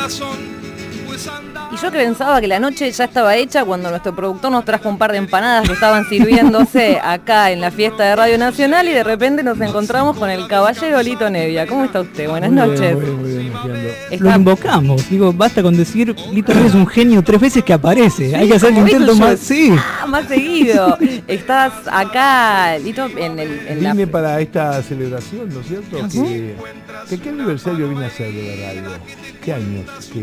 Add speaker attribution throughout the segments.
Speaker 1: Y yo que pensaba que la noche ya estaba hecha cuando nuestro productor nos trajo un par de empanadas que estaban sirviéndose acá en la fiesta de Radio Nacional y de repente nos encontramos con el caballero Lito Nevia. ¿Cómo está usted? Buenas noches.
Speaker 2: Muy bien,
Speaker 3: Lo invocamos, digo, basta con decir Lito Nevia es un genio 3 veces que aparece.
Speaker 1: Sí,
Speaker 3: hay que hacer el intento más. Sí.
Speaker 1: Más seguido. Estás acá, Lito,
Speaker 2: Vine para esta celebración, ¿no es cierto? ¿Qué aniversario vine a hacer de la radio? ¿Qué año?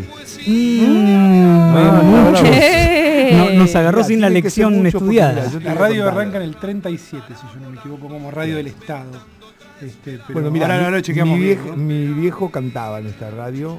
Speaker 3: Nos agarró sin la lección estudiada.
Speaker 4: La radio arranca en el 37, si yo no me equivoco, como radio del Estado. Pero
Speaker 2: bueno, mira,
Speaker 4: no,
Speaker 2: mi viejo cantaba en esta radio.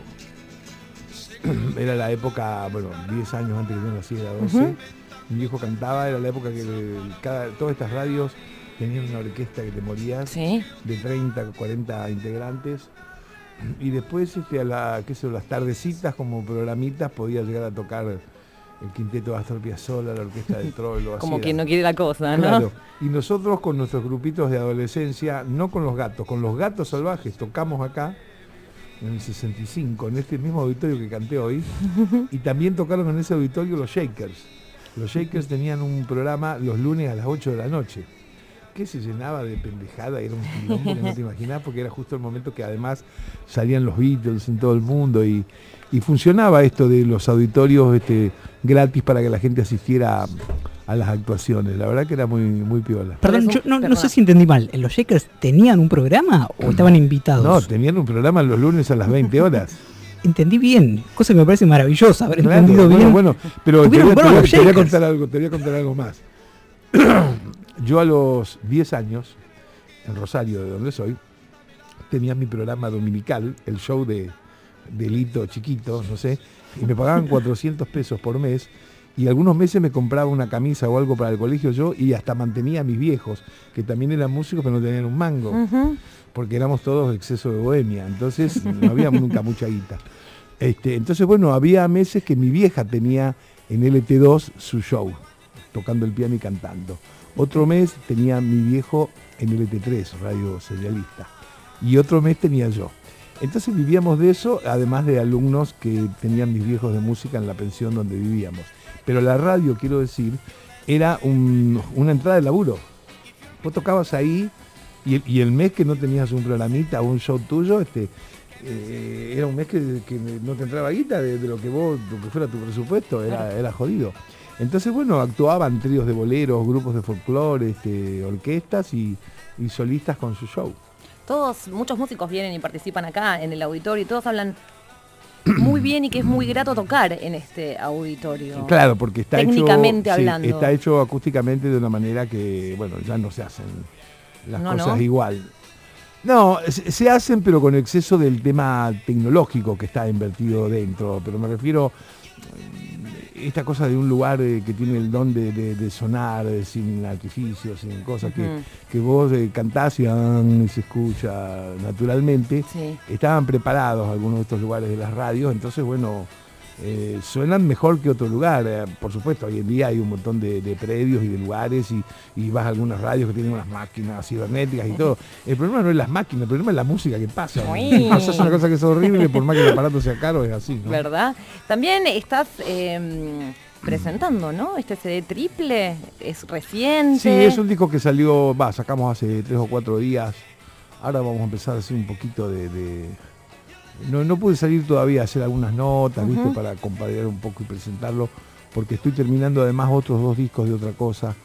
Speaker 2: Era la época, 10 años antes que yo naciera, 12. Mi viejo cantaba, era la época que todas estas radios tenían una orquesta que te morías,
Speaker 1: ¿sí?
Speaker 2: De 30, 40 integrantes. Y después a las tardecitas como programitas podía llegar a tocar el quinteto de Astor Piazzolla, la orquesta de Troilo.
Speaker 1: Como quien no quiere la cosa, ¿no?
Speaker 2: Claro. Y nosotros con nuestros grupitos de adolescencia, no con los gatos salvajes, tocamos acá en el 65, en este mismo auditorio que canté hoy, y también tocaron en ese auditorio los Shakers. Los Shakers tenían un programa los lunes a las 8 de la noche, que se llenaba de pendejada, era un quilombo que no te imaginás, porque era justo el momento que además salían los Beatles en todo el mundo y funcionaba esto de los auditorios gratis para que la gente asistiera a las actuaciones. La verdad que era muy, muy piola.
Speaker 3: Perdón, yo no sé si entendí mal. ¿Los Shakers tenían un programa o estaban invitados?
Speaker 2: No, tenían un programa los lunes a las 20 horas.
Speaker 3: Entendí bien, cosa que me parece maravillosa, haber entendido bien.
Speaker 2: Bueno, pero te voy a contar algo más. Yo a los 10 años, en Rosario, de donde soy, tenía mi programa dominical, el show de Lito chiquito, no sé, y me pagaban 400 pesos por mes, y algunos meses me compraba una camisa o algo para el colegio yo, y hasta mantenía a mis viejos, que también eran músicos pero no tenían un mango, porque éramos todos exceso de bohemia, entonces no había nunca mucha guita. Entonces, había meses que mi vieja tenía en LT2 su show, tocando el piano y cantando. Otro mes tenía mi viejo en LT3, radio serialista. Y otro mes tenía yo. Entonces vivíamos de eso, además de alumnos que tenían mis viejos de música en la pensión donde vivíamos. Pero la radio, quiero decir, era una entrada de laburo. Vos tocabas ahí y el mes que no tenías un programita o un show tuyo, era un mes que no te entraba guita de lo que fuera tu presupuesto, era jodido. Entonces, actuaban tríos de boleros, grupos de folclore, orquestas y solistas con su show.
Speaker 1: Muchos músicos vienen y participan acá en el auditorio y todos hablan muy bien y que es muy grato tocar en este auditorio.
Speaker 2: Claro, porque está
Speaker 1: técnicamente hablando.
Speaker 2: Está hecho acústicamente de una manera que, ya no se hacen las cosas igual. No, se hacen, pero con exceso del tema tecnológico que está invertido dentro, pero me refiero esta cosa de un lugar que tiene el don de sonar sin artificios, sin cosas que vos cantás y se escucha naturalmente. Sí. Estaban preparados algunos de estos lugares de las radios, entonces suenan mejor que otro lugar. Por supuesto, hoy en día hay un montón de predios y de lugares y vas a algunas radios que tienen unas máquinas cibernéticas y todo. El problema no es las máquinas, el problema es la música que pasa. Eso es una cosa que es horrible, por más que el aparato sea caro, es así, ¿no?
Speaker 1: ¿Verdad? También estás presentando, ¿no? Este CD triple, es reciente.
Speaker 2: Sí, es un disco que salió, sacamos hace 3 o 4 días. Ahora vamos a empezar a hacer un poquito No pude salir todavía a hacer algunas notas, ¿viste? Para comparar un poco y presentarlo, porque estoy terminando además otros 2 discos de otra cosa.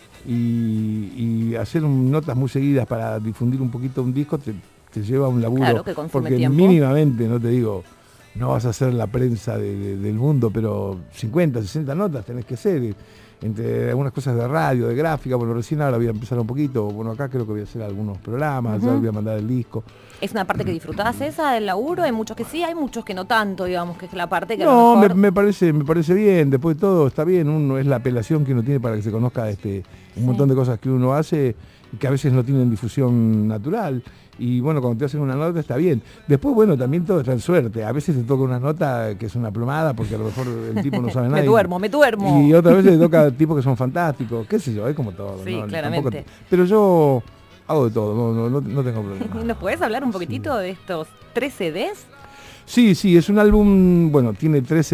Speaker 2: Y hacer notas muy seguidas para difundir un poquito un disco te lleva un laburo.
Speaker 1: Claro, que consume
Speaker 2: porque
Speaker 1: tiempo.
Speaker 2: Mínimamente, no te digo, no vas a hacer la prensa del mundo, pero 50, 60 notas tenés que hacer. Entre algunas cosas de radio, de gráfica, recién ahora voy a empezar un poquito, acá creo que voy a hacer algunos programas, ya voy a mandar el disco.
Speaker 1: ¿Es una parte que disfrutás esa del laburo? Hay muchos que sí, hay muchos que no tanto, digamos, que es la parte que
Speaker 2: no,
Speaker 1: a lo mejor...
Speaker 2: me parece bien, después de todo está bien, uno es la apelación que uno tiene para que se conozca un montón de cosas que uno hace y que a veces no tienen difusión natural. Y cuando te hacen una nota está bien. Después, también todo está en suerte. A veces te toca una nota que es una plomada porque a lo mejor el tipo no sabe nada.
Speaker 1: Me duermo.
Speaker 2: Y otras veces te toca tipos que son fantásticos, qué sé yo, es como todo.
Speaker 1: Sí, claramente.
Speaker 2: Pero yo hago de todo, no tengo problema.
Speaker 1: ¿Nos podés hablar un poquitito de estos 3 CDs?
Speaker 2: Sí, es un álbum, bueno, tiene 3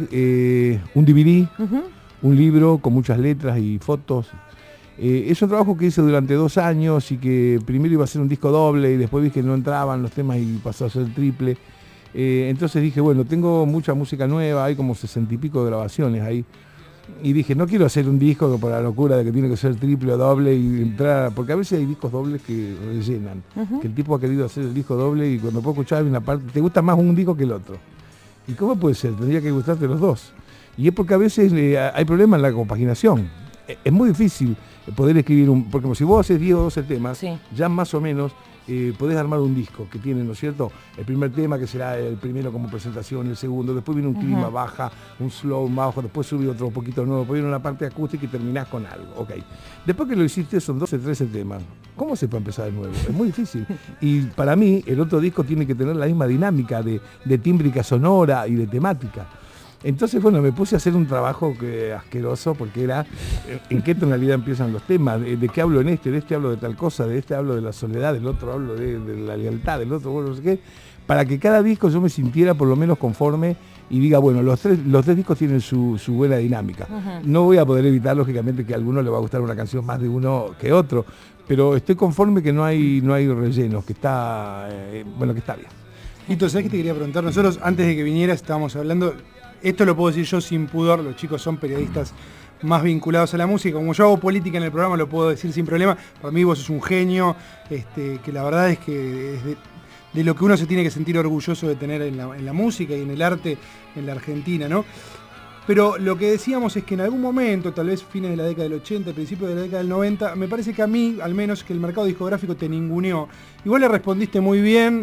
Speaker 2: CD, un DVD, un libro con muchas letras y fotos. Es un trabajo que hice durante 2 años y que primero iba a ser un disco doble y después vi que no entraban los temas y pasó a ser triple. Entonces dije, bueno, tengo mucha música nueva, hay como 60 y pico de grabaciones ahí. Y dije, no quiero hacer un disco por la locura de que tiene que ser triple o doble y entrar, porque a veces hay discos dobles que rellenan, que el tipo ha querido hacer el disco doble y cuando puedo escuchar una parte, te gusta más un disco que el otro. ¿Y cómo puede ser? Tendría que gustarte los dos. Y es porque a veces hay problemas en la compaginación. Es muy difícil poder escribir porque si vos haces 10 o 12 temas, sí, ya más o menos podés armar un disco que tiene, ¿no es cierto? El primer tema que será el primero como presentación, el segundo, después viene un clima, baja, un slow más bajo, después sube otro poquito nuevo, después viene una parte acústica y terminás con algo, ok. Después que lo hiciste son 12, 13 temas. ¿Cómo se puede empezar de nuevo? Es muy difícil. Y para mí el otro disco tiene que tener la misma dinámica de tímbrica sonora y de temática. Entonces, bueno, me puse a hacer un trabajo asqueroso porque era en qué tonalidad empiezan los temas, de qué hablo en de este hablo de tal cosa, de este hablo de la soledad, del otro hablo de la lealtad, del otro, bueno, no sé qué, para que cada disco yo me sintiera por lo menos conforme y diga, bueno, los tres discos tienen su buena dinámica. No voy a poder evitar, lógicamente, que a alguno le va a gustar una canción más de uno que otro, pero estoy conforme que no hay rellenos, que está, que está bien.
Speaker 4: Lito, ¿sabés qué te quería preguntar? Nosotros, antes de que vinieras, estábamos hablando... Esto lo puedo decir yo sin pudor, los chicos son periodistas más vinculados a la música. Como yo hago política en el programa, lo puedo decir sin problema. Para mí vos sos un genio, que la verdad es que es de lo que uno se tiene que sentir orgulloso de tener en la música y en el arte en la Argentina, ¿no? Pero lo que decíamos es que en algún momento, tal vez fines de la década del 80, principios de la década del 90, me parece que a mí, al menos, que el mercado discográfico te ninguneó. Y vos le respondiste muy bien,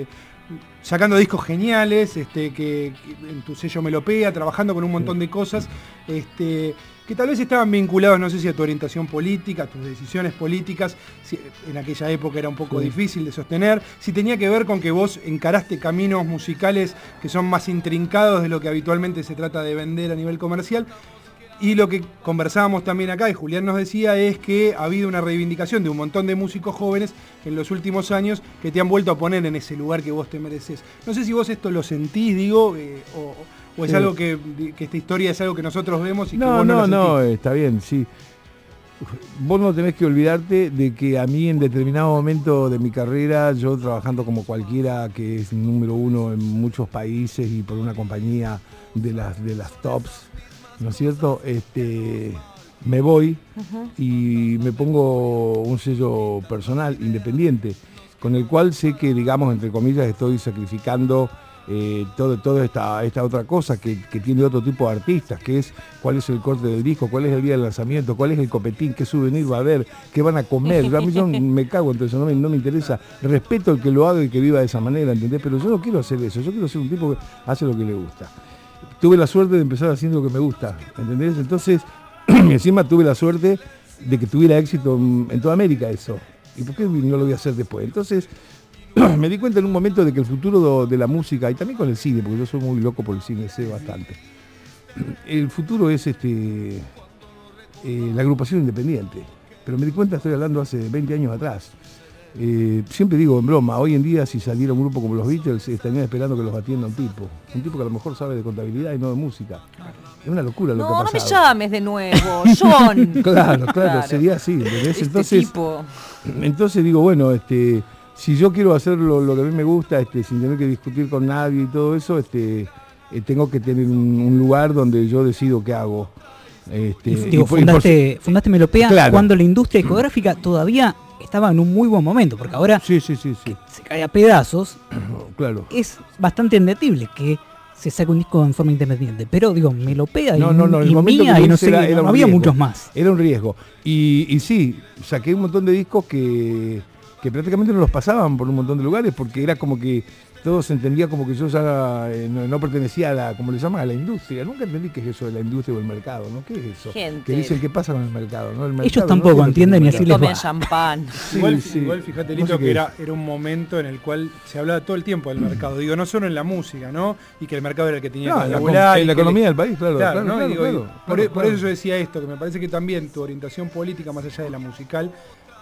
Speaker 4: sacando discos geniales, que en tu sello Melopea, trabajando con un montón de cosas, que tal vez estaban vinculados, no sé si a tu orientación política, a tus decisiones políticas, si en aquella época era un poco difícil de sostener, si tenía que ver con que vos encaraste caminos musicales que son más intrincados de lo que habitualmente se trata de vender a nivel comercial. Y lo que conversábamos también acá, y Julián nos decía, es que ha habido una reivindicación de un montón de músicos jóvenes en los últimos años que te han vuelto a poner en ese lugar que vos te mereces. No sé si vos esto lo sentís, digo, o es algo que esta historia es algo que nosotros vemos y que vos no lo sentís.
Speaker 2: No, está bien, sí. Vos no tenés que olvidarte de que a mí en determinado momento de mi carrera, yo trabajando como cualquiera que es número uno en muchos países y por una compañía de las tops, ¿no es cierto? Me voy y me pongo un sello personal, independiente, con el cual sé que, digamos, entre comillas, estoy sacrificando toda esta otra cosa que tiene otro tipo de artistas, que es cuál es el corte del disco, cuál es el día del lanzamiento, cuál es el copetín, qué souvenir va a haber, qué van a comer. A mí yo me cago en todo eso, no me interesa. Respeto el que lo haga y que viva de esa manera, ¿entendés? Pero yo no quiero hacer eso, yo quiero ser un tipo que hace lo que le gusta. Tuve la suerte de empezar haciendo lo que me gusta, ¿entendés? Entonces, encima tuve la suerte de que tuviera éxito en toda América eso. ¿Y por qué no lo voy a hacer después? Entonces, me di cuenta en un momento de que el futuro de la música, y también con el cine, porque yo soy muy loco por el cine, sé bastante. El futuro es la agrupación independiente. Pero me di cuenta, estoy hablando hace 20 años atrás. Siempre digo en broma, hoy en día si saliera un grupo como los Beatles estarían esperando que los atienda un tipo que a lo mejor sabe de contabilidad y no de música. Es una locura lo que ha pasado.
Speaker 1: No me llames de nuevo, John.
Speaker 2: claro, sería así, ¿entendés? Entonces digo, bueno, si yo quiero hacer lo que a mí me gusta, sin tener que discutir con nadie y todo eso, tengo que tener un lugar donde yo decido qué hago.
Speaker 3: Fundaste Melopea, claro, cuando la industria discográfica todavía estaba en un muy buen momento, porque ahora
Speaker 2: sí.
Speaker 3: Que se cae a pedazos,
Speaker 2: claro,
Speaker 3: es bastante entendible que se saque un disco en forma independiente, pero digo, Melopea
Speaker 2: no,
Speaker 3: y Mía y no sé, no había muchos más.
Speaker 2: Era un riesgo. Y sí, saqué un montón de discos que prácticamente no los pasaban por un montón de lugares, porque era como que todo se entendía como que yo ya no pertenecía a la, como le llaman, a la industria. Nunca entendí qué es eso de la industria o el mercado, ¿no? ¿Qué es eso?
Speaker 1: Gente.
Speaker 2: Que dicen qué pasa con el mercado, ¿no? El mercado,
Speaker 3: ellos tampoco entienden y así les va.
Speaker 1: Champán.
Speaker 4: Igual fíjate, Lito, que era un momento en el cual se hablaba todo el tiempo del mercado. Digo, no solo en la música, ¿no? Y que el mercado era el que tenía que laburar.
Speaker 2: En la economía del país, claro.
Speaker 4: Por eso yo decía esto, que me parece que también tu orientación política, más allá de la musical,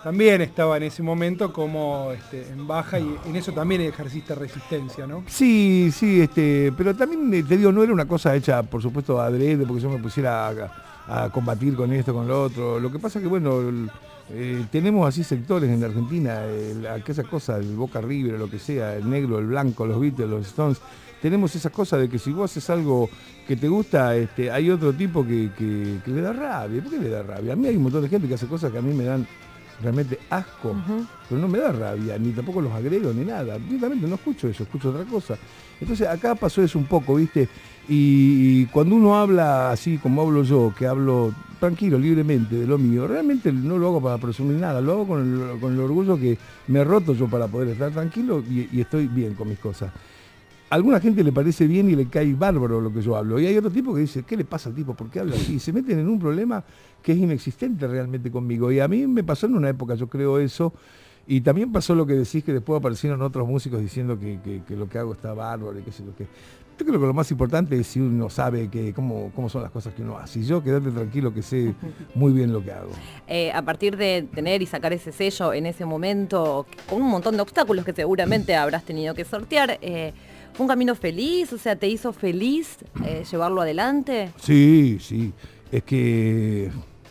Speaker 4: también estaba en ese momento como en baja y en eso también ejerciste resistencia, ¿no?
Speaker 2: Sí, pero también te digo, no era una cosa hecha, por supuesto, adrede, porque yo me pusiera a combatir con esto, con lo otro. Lo que pasa es que, bueno, tenemos así sectores en la Argentina, esa cosa, el Boca River, lo que sea, el negro, el blanco, los Beatles, los Stones. Tenemos esa cosa de que si vos haces algo que te gusta, hay otro tipo que le da rabia. ¿Por qué le da rabia? A mí hay un montón de gente que hace cosas que a mí me dan realmente asco, pero no me da rabia, ni tampoco los agrego, ni nada. Directamente no escucho eso, escucho otra cosa. Entonces acá pasó eso un poco, ¿viste? Y cuando uno habla así como hablo yo, que hablo tranquilo, libremente de lo mío, realmente no lo hago para presumir nada, lo hago con el orgullo que me he roto yo para poder estar tranquilo y estoy bien con mis cosas. A alguna gente le parece bien y le cae bárbaro lo que yo hablo. Y hay otro tipo que dice, ¿qué le pasa al tipo? ¿Por qué habla así? Y se meten en un problema que es inexistente realmente conmigo. Y a mí me pasó en una época, yo creo eso. Y también pasó lo que decís, que después aparecieron otros músicos diciendo que lo que hago está bárbaro y qué sé lo que. Yo creo que lo más importante es si uno sabe cómo son las cosas que uno hace. Y yo quedarte tranquilo que sé muy bien lo que hago.
Speaker 1: A partir de tener y sacar ese sello en ese momento, con un montón de obstáculos que seguramente habrás tenido que sortear, ¿fue un camino feliz? O sea, ¿te hizo feliz llevarlo adelante?
Speaker 2: Sí. Es que,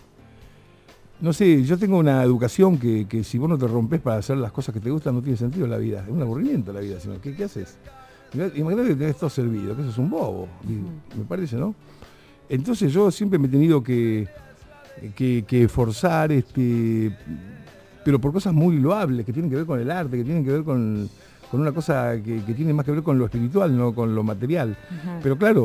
Speaker 2: no sé, yo tengo una educación que si vos no te rompes para hacer las cosas que te gustan, no tiene sentido la vida. Es un aburrimiento la vida, sino ¿qué haces? Imagínate que tenés todo servido, que eso es un bobo, me parece, ¿no? Entonces yo siempre me he tenido que esforzar, pero por cosas muy loables, que tienen que ver con el arte, que tienen que ver con una cosa que tiene más que ver con lo espiritual, no con lo material. Pero claro,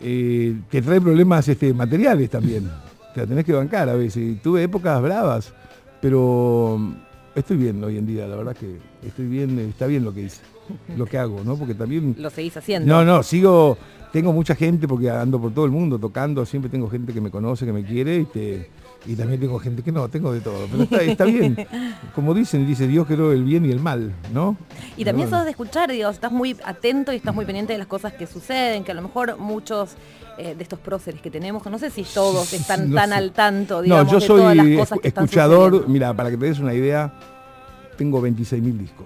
Speaker 2: te trae problemas materiales también. Te la tenés que bancar a veces. Tuve épocas bravas, pero estoy bien hoy en día, la verdad que estoy bien, está bien lo que hice, lo que hago, ¿no? Porque también...
Speaker 1: ¿Lo seguís haciendo?
Speaker 2: No, tengo mucha gente porque ando por todo el mundo tocando, siempre tengo gente que me conoce, que me quiere, y también tengo gente que no, tengo de todo, pero está bien. Como dice Dios creó el bien y el mal, ¿no?
Speaker 1: Y también sos de escuchar, digo, estás muy atento y estás muy pendiente de las cosas que suceden, que a lo mejor muchos de estos próceres que tenemos, no sé si todos están tan al tanto, digamos,
Speaker 2: yo
Speaker 1: de
Speaker 2: soy
Speaker 1: todas las cosas que
Speaker 2: escuchador,
Speaker 1: están sucediendo.
Speaker 2: mira, para que te des una idea, tengo 26.000 discos.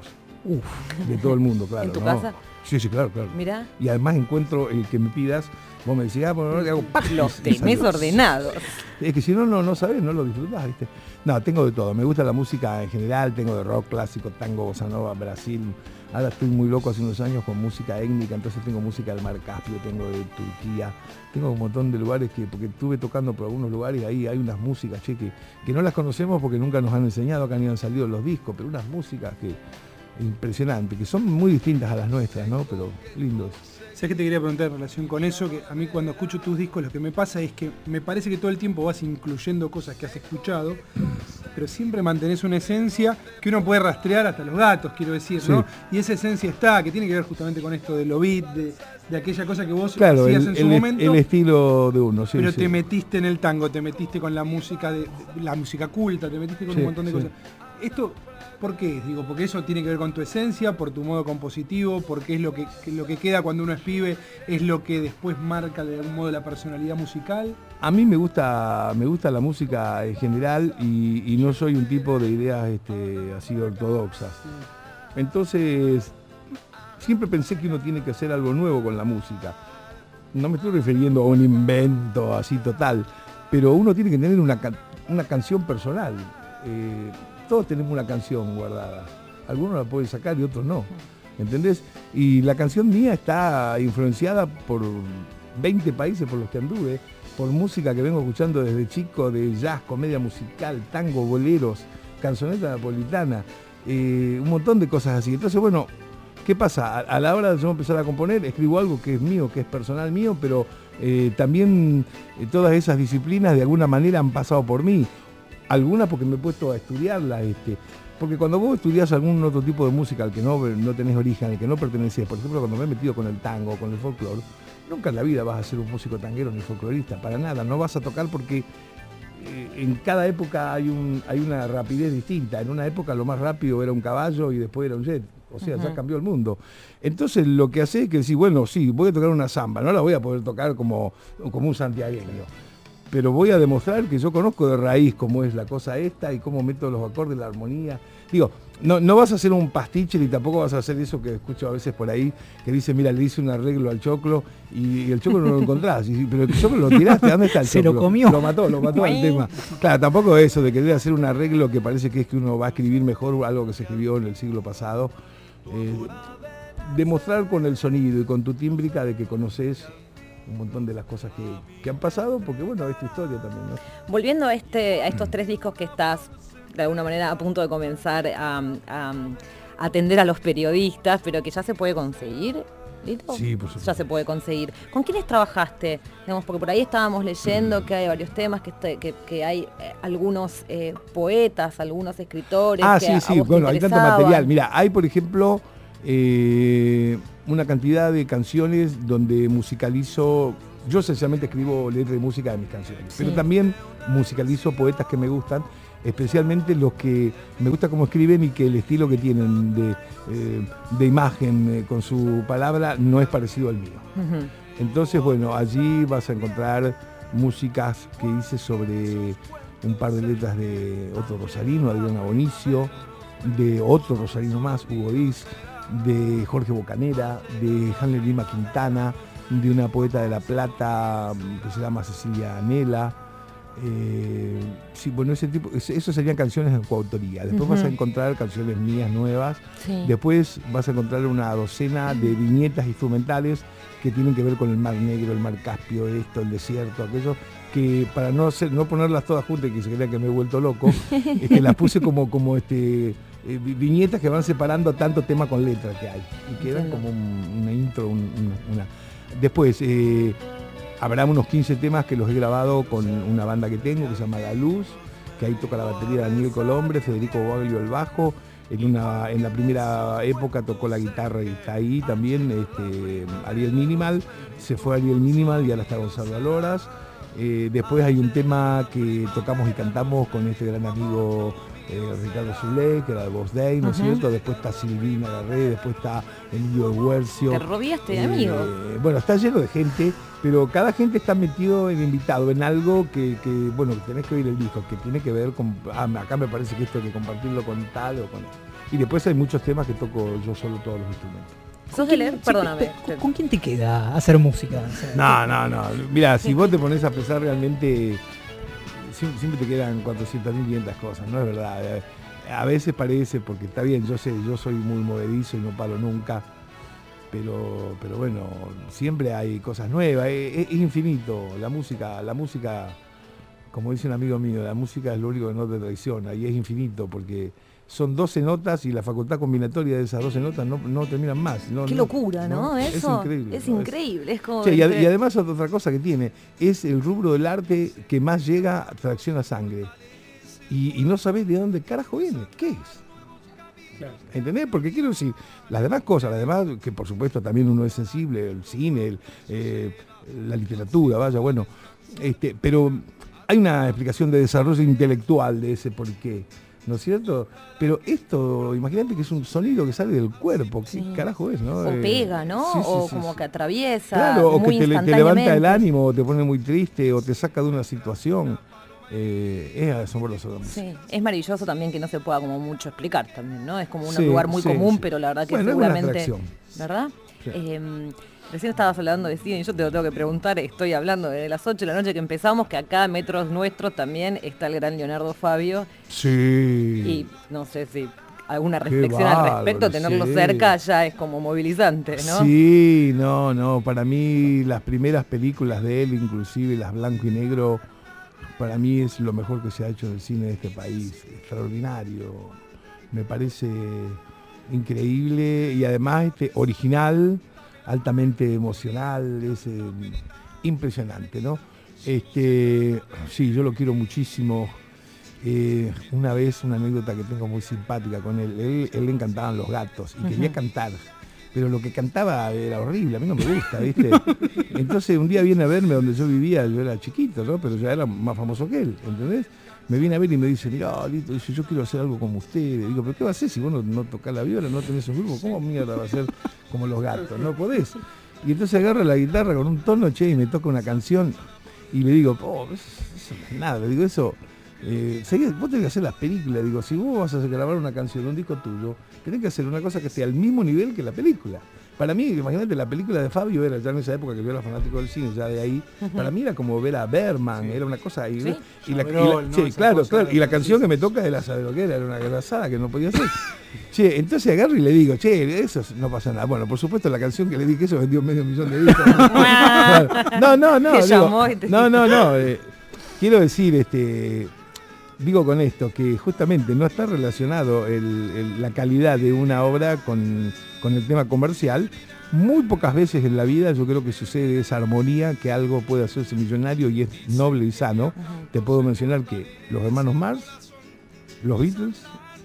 Speaker 2: De todo el mundo, claro.
Speaker 1: ¿En tu casa?
Speaker 2: Sí, claro.
Speaker 1: Mirá.
Speaker 2: Y además encuentro el que me pidas, vos me decís, por no, que hago ¡pap!
Speaker 1: Los tenés ordenados.
Speaker 2: Es que si no sabés, no lo disfrutás, ¿viste? No, tengo de todo. Me gusta la música en general, tengo de rock clásico, tango, bossa nova, Brasil. Ahora estoy muy loco hace unos años con música étnica, entonces tengo música del Mar Caspio, tengo de Turquía, tengo un montón de lugares porque estuve tocando por algunos lugares, ahí hay unas músicas, che, que no las conocemos porque nunca nos han enseñado, acá ni han salido los discos, pero unas músicas que impresionantes, que son muy distintas a las nuestras, ¿no? Pero lindos.
Speaker 4: ¿Sabes qué te quería preguntar en relación con eso? Que a mí cuando escucho tus discos lo que me pasa es que me parece que todo el tiempo vas incluyendo cosas que has escuchado, pero siempre mantenés una esencia que uno puede rastrear hasta los gatos, quiero decir, ¿no? Sí. Y esa esencia está, que tiene que ver justamente con esto de lo beat, de aquella cosa que vos hacías en su momento.
Speaker 2: El estilo de uno, sí.
Speaker 4: Pero te metiste en el tango, te metiste con la música la música culta, te metiste con un montón de cosas. Esto, ¿por qué? Digo, porque eso tiene que ver con tu esencia, por tu modo compositivo, porque es lo que queda cuando uno es pibe, es lo que después marca de algún modo la personalidad musical.
Speaker 2: A mí me gusta la música en general y no soy un tipo de ideas así ortodoxas. Sí. Entonces, siempre pensé que uno tiene que hacer algo nuevo con la música. No me estoy refiriendo a un invento así total, pero uno tiene que tener una canción personal. Todos tenemos una canción guardada. Algunos la pueden sacar y otros no. ¿Entendés? Y la canción mía está influenciada por 20 países por los que anduve, por música que vengo escuchando desde chico, de jazz, comedia musical, tango, boleros, canzoneta napolitana, un montón de cosas así. Entonces, bueno, ¿qué pasa? A la hora de yo empezar a componer, escribo algo que es mío, que es personal mío, pero también todas esas disciplinas de alguna manera han pasado por mí. Algunas porque me he puesto a estudiarlas, porque cuando vos estudiás algún otro tipo de música al que no tenés origen, al que no pertenecés, por ejemplo, cuando me he metido con el tango, con el folclore, nunca en la vida vas a ser un músico tanguero ni folclorista, para nada, no vas a tocar porque en cada época hay una rapidez distinta. En una época lo más rápido era un caballo y después era un jet, o sea, ya cambió el mundo. Entonces lo que hace es que decir, bueno, sí, voy a tocar una samba, no la voy a poder tocar como un santiagueño. pero voy a demostrar que yo conozco de raíz cómo es la cosa esta y cómo meto los acordes, la armonía. Digo, no vas a hacer un pastiche ni tampoco vas a hacer eso que escucho a veces por ahí, que dice, mira, le hice un arreglo al choclo y el choclo no lo encontrás, pero el choclo lo tiraste, ¿dónde está el choclo?
Speaker 3: Se lo comió.
Speaker 2: Lo mató el tema. Claro, tampoco eso de querer hacer un arreglo que parece que es que uno va a escribir mejor algo que se escribió en el siglo pasado. Demostrar con el sonido y con tu tímbrica de que conoces un montón de las cosas que han pasado, porque bueno, es tu historia también, ¿no?
Speaker 1: Volviendo a estos 3 discos que estás de alguna manera a punto de comenzar a atender a los periodistas, pero que ya se puede conseguir, ¿Lito?
Speaker 2: Sí, por supuesto.
Speaker 1: Ya se puede conseguir. ¿Con quiénes trabajaste? Digamos, porque por ahí estábamos leyendo que hay varios temas, que hay algunos poetas, algunos escritores.
Speaker 2: Sí, bueno, hay tanto material. Mira, hay por ejemplo una cantidad de canciones donde musicalizo. Yo esencialmente escribo letra y música de mis canciones, sí, pero también musicalizo poetas que me gustan, especialmente los que me gusta cómo escriben y que el estilo que tienen de imagen con su palabra no es parecido al mío. Uh-huh. Entonces, bueno, allí vas a encontrar músicas que hice sobre un par de letras de otro rosarino, Adriana Bonicio, de otro rosarino más, Hugo Diz, de Jorge Bocanera, de Hanley Lima Quintana, de una poeta de La Plata que se llama Cecilia Anela. Sí, bueno, ese tipo, eso serían canciones en coautoría. Después vas a encontrar canciones mías nuevas. Sí. Después vas a encontrar una docena de viñetas instrumentales que tienen que ver con el Mar Negro, el Mar Caspio, esto, el desierto, aquello, que para no ponerlas todas juntas y que se crean que me he vuelto loco, las puse como viñetas que van separando tanto tema con letra que hay. Y quedan como una intro, una. Después, habrá unos 15 temas que los he grabado con una banda que tengo que se llama La Luz, que ahí toca la batería Daniel Colombre, Federico Baglio el bajo. En la primera época tocó la guitarra y está ahí también Ariel Minimal. Se fue Ariel Minimal y ahora está Gonzalo Aloras. Después hay un tema que tocamos y cantamos con este gran amigo Ricardo Zulé, que era de Voz Day, ¿no es cierto? Después está Silvina Garré, después está Emilio Huercio.
Speaker 1: Te rodeaste de amigos.
Speaker 2: Bueno, está lleno de gente, pero cada gente está metido en invitado, en algo que bueno, tenés que oír el disco, que tiene que ver con, acá me parece que esto hay que compartirlo con tal o con... Y después hay muchos temas que toco yo solo todos los instrumentos.
Speaker 1: ¿Sos de leer? Perdóname.
Speaker 3: ¿Con quién te queda hacer música?
Speaker 2: No. Mira, si vos te pones a pensar realmente... Siempre te quedan 400.500 cosas, no es verdad. A veces parece, porque está bien, yo sé, yo soy muy movedizo y no paro nunca, pero bueno, siempre hay cosas nuevas, es infinito. La música, como dice un amigo mío, la música es lo único que no te traiciona y es infinito, porque son 12 notas y la facultad combinatoria de esas 12 notas no terminan más.
Speaker 1: Qué locura, ¿no? Eso
Speaker 2: es increíble.
Speaker 1: Es increíble. Es como
Speaker 2: y además otra cosa que tiene, es el rubro del arte que más llega a tracción a sangre. Y no sabés de dónde carajo viene. ¿Qué es? Claro. ¿Entendés? Porque quiero decir, las demás cosas, que por supuesto también uno es sensible, el cine, la literatura, bueno, pero hay una explicación de desarrollo intelectual de ese porqué, ¿no es cierto? Pero esto, imagínate que es un sonido que sale del cuerpo, ¿qué carajo es, no?
Speaker 1: O pega, ¿no? O como que atraviesa.
Speaker 2: Claro, o que te levanta el ánimo, o te pone muy triste, o te saca de una situación. Es asombroso.
Speaker 1: Sí, es maravilloso también que no se pueda como mucho explicar también, ¿no? Es como un lugar muy común, pero la verdad que seguramente... ¿Verdad? Sí. Recién estabas hablando de cine y yo te lo tengo que preguntar, estoy hablando de las 8 de la noche que empezamos, que acá a metros nuestros también está el gran Leonardo Fabio.
Speaker 2: Sí.
Speaker 1: Y no sé si alguna reflexión al respecto, tenerlo cerca ya es como movilizante, ¿no?
Speaker 2: Sí, no, para mí las primeras películas de él, inclusive las blanco y negro, para mí es lo mejor que se ha hecho en el cine de este país, extraordinario, me parece increíble y además original, altamente emocional, es impresionante, ¿no? Sí, yo lo quiero muchísimo. Una vez, una anécdota que tengo muy simpática con él le encantaban los gatos y quería cantar, pero lo que cantaba era horrible, a mí no me gusta, ¿viste? Entonces un día viene a verme donde yo vivía, yo era chiquito, ¿no? Pero ya era más famoso que él, ¿entendés? Me viene a ver y me dice, mirá, Lito, dice, yo quiero hacer algo como ustedes. Digo, ¿pero qué va a hacer si vos no tocás la viola, no tenés un grupo? ¿Cómo mierda va a ser como los gatos? No podés. Y entonces agarra la guitarra con un tono, y me toca una canción. Y le digo, eso no es nada, le digo, eso, vos tenés que hacer las películas, digo, si vos vas a grabar una canción, un disco tuyo, tenés que hacer una cosa que esté al mismo nivel que la película. Para mí, imagínate, la película de Fabio era ya en esa época que yo era fanático del cine, ya de ahí, para mí era como ver a Berman, era una cosa ahí. ¿Sí? Claro, y la canción que me toca era, ¿sabes lo que era? Era una grasada que no podía hacer. Che, entonces agarro y le digo, che, eso no pasa nada. Bueno, por supuesto la canción que le dije eso vendió 500.000 de discos. No. Quiero decir, digo con esto, que justamente no está relacionado la calidad de una obra con el tema comercial. Muy pocas veces en la vida yo creo que sucede esa armonía, que algo puede hacerse millonario y es noble y sano. Te puedo mencionar que los hermanos Marx, los Beatles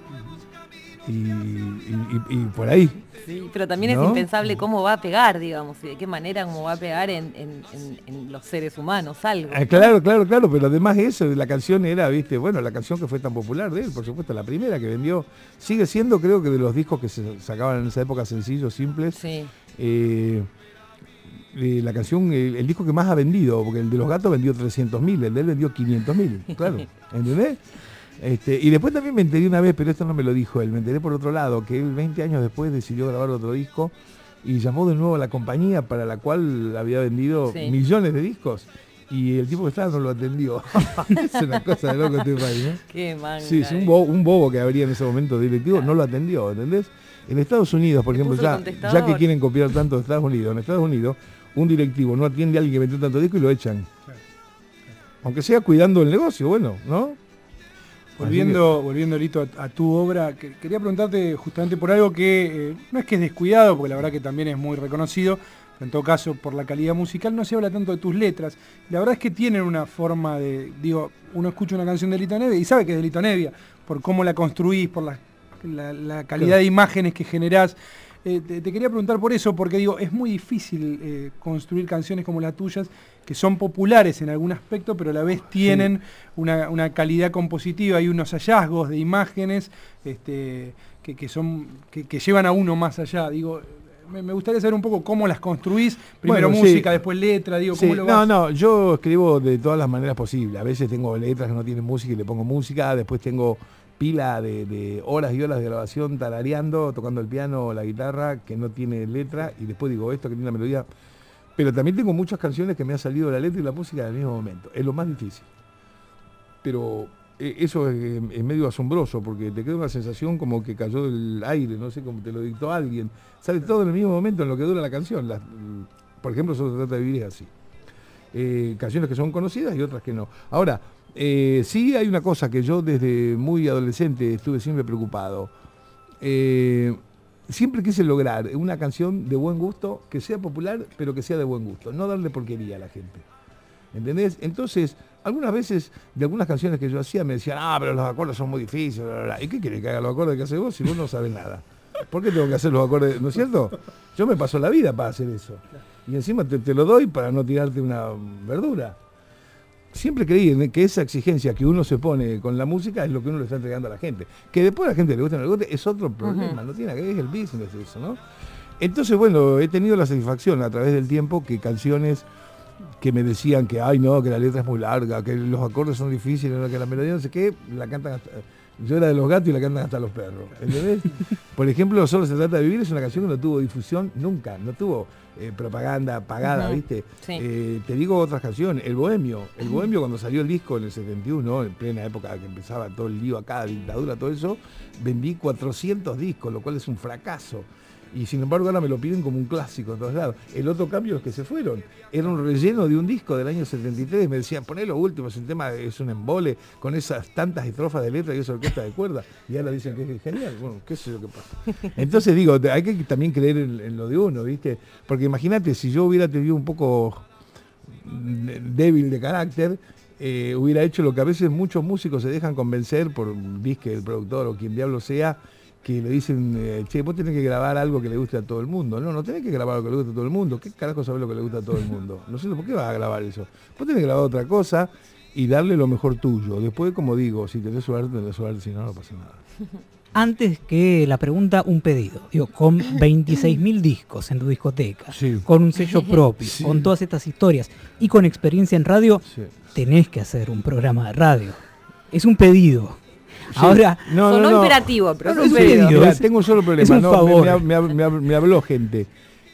Speaker 2: y por ahí.
Speaker 1: Sí, pero también ¿no? Es impensable cómo va a pegar, digamos, y de qué manera cómo va a pegar en los seres humanos, algo.
Speaker 2: Claro, pero además eso, la canción era, viste, bueno, la canción que fue tan popular de él, por supuesto, la primera que vendió, sigue siendo, creo que de los discos que se sacaban en esa época sencillos, simples,
Speaker 1: sí.
Speaker 2: La canción, el disco que más ha vendido, porque el de los Gatos vendió 300.000, el de él vendió 500.000, claro, ¿entendés? Y después también me enteré una vez, pero esto no me lo dijo él, me enteré por otro lado, que él 20 años después decidió grabar otro disco y llamó de nuevo a la compañía para la cual había vendido millones de discos y el tipo que estaba no lo atendió. Es una cosa de loco este país, ¿no?
Speaker 1: Qué manga.
Speaker 2: Sí, un bobo que habría en ese momento directivo, no lo atendió, ¿entendés? En Estados Unidos, por ejemplo, ya que quieren copiar tanto de Estados Unidos, en Estados Unidos un directivo no atiende a alguien que metió tanto disco y lo echan. Claro. Aunque sea cuidando el negocio, bueno, ¿no?
Speaker 4: Volviendo Lito a tu obra, quería preguntarte justamente por algo que no es que es descuidado, porque la verdad que también es muy reconocido, pero en todo caso por la calidad musical no se habla tanto de tus letras. La verdad es que tienen una forma de, uno escucha una canción de Lito Nevia y sabe que es de Lito Nevia, por cómo la construís, por la calidad de imágenes que generás. Te quería preguntar por eso, porque es muy difícil construir canciones como las tuyas, que son populares en algún aspecto, pero a la vez tienen una calidad compositiva y unos hallazgos de imágenes que llevan a uno más allá. Me gustaría saber un poco cómo las construís, primero música, después letra, ¿cómo lo vas?
Speaker 2: No, yo escribo de todas las maneras posibles. A veces tengo letras que no tienen música y le pongo música, después tengo pila de horas y horas de grabación tarareando, tocando el piano o la guitarra que no tiene letra y después digo esto que tiene una melodía. Pero también tengo muchas canciones que me ha salido la letra y la música en el mismo momento. Es lo más difícil. Pero eso es medio asombroso porque te queda una sensación como que cayó del aire, no sé, como te lo dictó alguien. Sale todo en el mismo momento en lo que dura la canción. Por ejemplo, Solo se trata de vivir así. Canciones que son conocidas y otras que no. Ahora, sí hay una cosa que yo desde muy adolescente estuve siempre preocupado. Siempre quise lograr una canción de buen gusto, que sea popular, pero que sea de buen gusto. No darle porquería a la gente. ¿Entendés? Entonces, algunas veces, de algunas canciones que yo hacía, me decían, pero los acordes son muy difíciles, bla, bla, bla. ¿Y qué quiere que haga los acordes que haces vos si vos no sabés nada? ¿Por qué tengo que hacer los acordes? ¿No es cierto? Yo me paso la vida para hacer eso. Y encima te lo doy para no tirarte una verdura. Siempre creí en que esa exigencia que uno se pone con la música es lo que uno le está entregando a la gente. Que después a la gente le guste o no le guste es otro problema, no tiene nada que ver, es el business eso, ¿no? Entonces, bueno, he tenido la satisfacción a través del tiempo que canciones que me decían que, que la letra es muy larga, que los acordes son difíciles, que la melodía no sé qué, la cantan hasta... Yo era de los gatos y la cantan hasta los perros, ¿entendés? Por ejemplo, Solo se trata de vivir es una canción que no tuvo difusión nunca, no tuvo propaganda pagada, ¿viste? Sí. Te digo otras canciones, El Bohemio cuando salió el disco en el 71, en plena época que empezaba todo el lío acá, dictadura, todo eso, vendí 400 discos, lo cual es un fracaso. Y sin embargo ahora me lo piden como un clásico en todos lados. El otro cambio es que se fueron. Era un relleno de un disco del año 73. Me decían, poné lo último, el tema es un embole, con esas tantas estrofas de letra y esa orquesta de cuerda. Y ahora dicen que es genial. Bueno, qué sé yo qué pasa. Entonces digo, hay que también creer en lo de uno, ¿viste? Porque imagínate, si yo hubiera tenido un poco débil de carácter, hubiera hecho lo que a veces muchos músicos se dejan convencer por disque, el productor o quien diablo sea, que le dicen, vos tenés que grabar algo que le guste a todo el mundo. No tenés que grabar algo que le guste a todo el mundo. ¿Qué carajo sabés lo que le gusta a todo el mundo? No sé, ¿por qué vas a grabar eso? Vos tenés que grabar otra cosa y darle lo mejor tuyo. Después, como digo, si tenés suerte, si no, no pasa nada.
Speaker 3: antes que la pregunta, un pedido. Digo, con 26.000 discos en tu discoteca,
Speaker 2: Sí.
Speaker 3: con un sello propio,
Speaker 2: Sí.
Speaker 3: con todas estas historias y con experiencia en radio,
Speaker 2: Sí.
Speaker 3: tenés que hacer un programa de radio. Es un pedido.
Speaker 2: Sí.
Speaker 3: Ahora,
Speaker 1: Sonó imperativo, pero
Speaker 3: No,
Speaker 1: es un
Speaker 3: es un
Speaker 1: pedido.
Speaker 3: pedido.
Speaker 2: Mirá,
Speaker 3: es-
Speaker 2: tengo un solo problema.
Speaker 3: es un
Speaker 2: ¿no?
Speaker 3: favor.
Speaker 2: Me habló gente.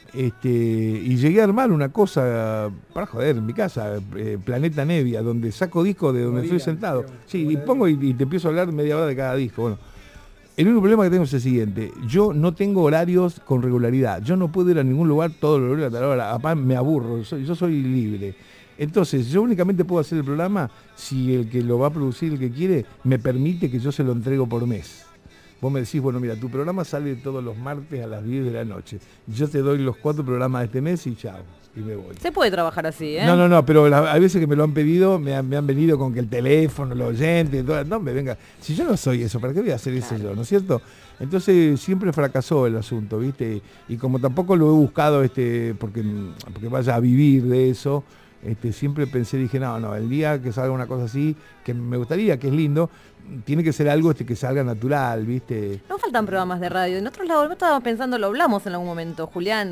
Speaker 2: Y llegué a armar una cosa para joder en mi casa, Planeta Nevia, donde saco discos de donde estoy sentado. Sí, y pongo y te empiezo a hablar media hora de cada disco. Bueno, el único problema que tengo es el siguiente: yo no tengo horarios con regularidad. Yo no puedo ir a ningún lugar todos los horarios a tal hora. Aparte me aburro, yo soy libre. Entonces, yo únicamente puedo hacer el programa si el que lo va a producir, el que quiere, me permite que yo se lo entrego por mes. Vos me decís, bueno, mira, tu programa sale todos los martes a las 10 de la noche. Yo te doy los 4 programas de este mes y chao, y me voy.
Speaker 1: Se puede trabajar así, ¿eh?
Speaker 2: No, pero hay veces que me lo han pedido, me han venido con que el teléfono, los oyentes, todo, no me venga. Si yo no soy eso, ¿para qué voy a hacer eso yo? ¿No es cierto? Entonces siempre fracasó el asunto, ¿viste? Y como tampoco lo he buscado porque vaya a vivir de eso, siempre pensé, dije, no, el día que salga una cosa así, que me gustaría, que es lindo, tiene que ser algo que salga natural, ¿viste?
Speaker 1: No faltan programas de radio. En otros lados, no estábamos pensando, lo hablamos en algún momento, Julián,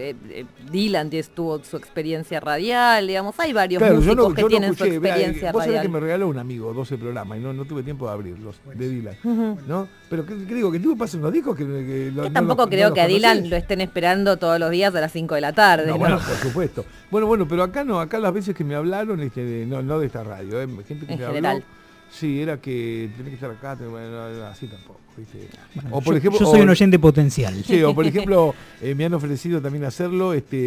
Speaker 1: Dylan tuvo su experiencia radial, digamos, hay varios
Speaker 2: Claro,
Speaker 1: músicos que
Speaker 2: yo
Speaker 1: tienen
Speaker 2: escuché,
Speaker 1: su experiencia
Speaker 2: vos sabés
Speaker 1: radial.
Speaker 2: que me regaló un amigo 12 programas y no tuve tiempo de abrirlos, de Dylan, ¿no? Pero ¿qué digo? Que tú pasan los discos que
Speaker 1: Que tampoco creo que a Dylan lo estén esperando todos los días a las 5 de la tarde.
Speaker 2: No,
Speaker 1: ¿no?
Speaker 2: bueno, por supuesto. Bueno, pero acá no, acá las veces que me hablaron, no de esta radio, gente que
Speaker 1: En
Speaker 2: me
Speaker 1: general.
Speaker 2: habló, sí, era que tenés que estar acá, bueno, así tampoco, ¿viste?
Speaker 3: bueno,
Speaker 2: O por
Speaker 3: yo,
Speaker 2: ejemplo,
Speaker 3: yo soy un oyente potencial.
Speaker 2: Sí, o por ejemplo, me han ofrecido también hacerlo,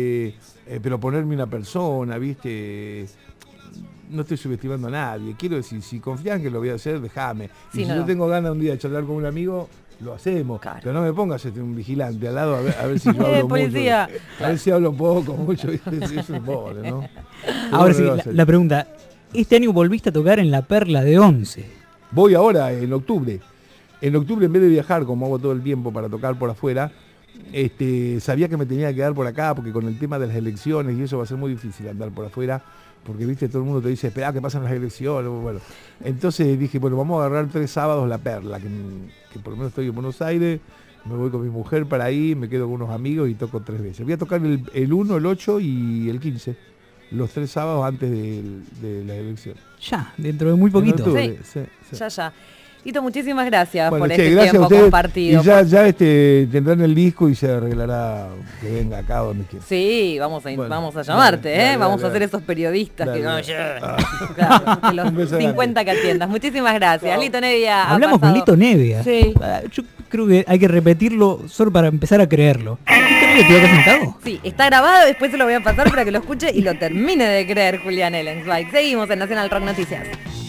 Speaker 2: pero ponerme una persona, ¿viste? No estoy subestimando a nadie. Quiero decir, si confían que lo voy a hacer, déjame.
Speaker 1: Sí,
Speaker 2: Y si
Speaker 1: no.
Speaker 2: yo tengo ganas un día de charlar con un amigo, lo hacemos.
Speaker 1: Claro.
Speaker 2: Pero no me pongas un vigilante al lado a ver si yo hablo
Speaker 1: Policía.
Speaker 2: mucho. A ver si hablo poco, mucho. ¿Viste? Es un pobre, ¿no?
Speaker 3: Ahora
Speaker 2: Pero
Speaker 3: sí,
Speaker 2: bueno, lo voy a hacer.
Speaker 3: la pregunta. Este año volviste a tocar en La Perla de 11.
Speaker 2: Voy ahora en octubre. En octubre, en vez de viajar, como hago todo el tiempo para tocar por afuera, sabía que me tenía que quedar por acá, porque con el tema de las elecciones y eso va a ser muy difícil andar por afuera, porque viste, todo el mundo te dice, esperá que pasen las elecciones. Bueno, entonces dije, bueno, vamos a agarrar 3 sábados La Perla, que por lo menos estoy en Buenos Aires, me voy con mi mujer para ahí, me quedo con unos amigos y toco 3 veces. Voy a tocar el 1, el 8 y el 15, los 3 sábados antes de la elección.
Speaker 3: Ya, dentro de muy poquito.
Speaker 2: En octubre,
Speaker 1: Sí.
Speaker 2: sí.
Speaker 1: Ya. Lito, muchísimas gracias
Speaker 2: Bueno,
Speaker 1: por
Speaker 2: che,
Speaker 1: este
Speaker 2: gracias a
Speaker 1: tiempo
Speaker 2: ustedes,
Speaker 1: compartido.
Speaker 2: Y ya tendrán el disco y se arreglará que venga acá donde quiera.
Speaker 1: Sí, vamos a llamarte,
Speaker 2: dale, dale,
Speaker 1: vamos a
Speaker 2: dale.
Speaker 1: ser esos periodistas
Speaker 2: Dale,
Speaker 1: que
Speaker 2: dale.
Speaker 1: Claro, que los
Speaker 2: Un beso
Speaker 1: 50 que atiendas. Muchísimas gracias. Lito Nevia. ha
Speaker 3: Hablamos con
Speaker 1: pasado.
Speaker 3: Lito Nevia.
Speaker 1: Sí.
Speaker 3: Yo creo que hay que repetirlo solo para empezar a creerlo. ¿Lito Nevia te había sentado?
Speaker 1: Sí, está grabado, después se lo voy a pasar para que lo escuche y lo termine de creer Julián Ellensweig. Seguimos en Nacional Rock Noticias.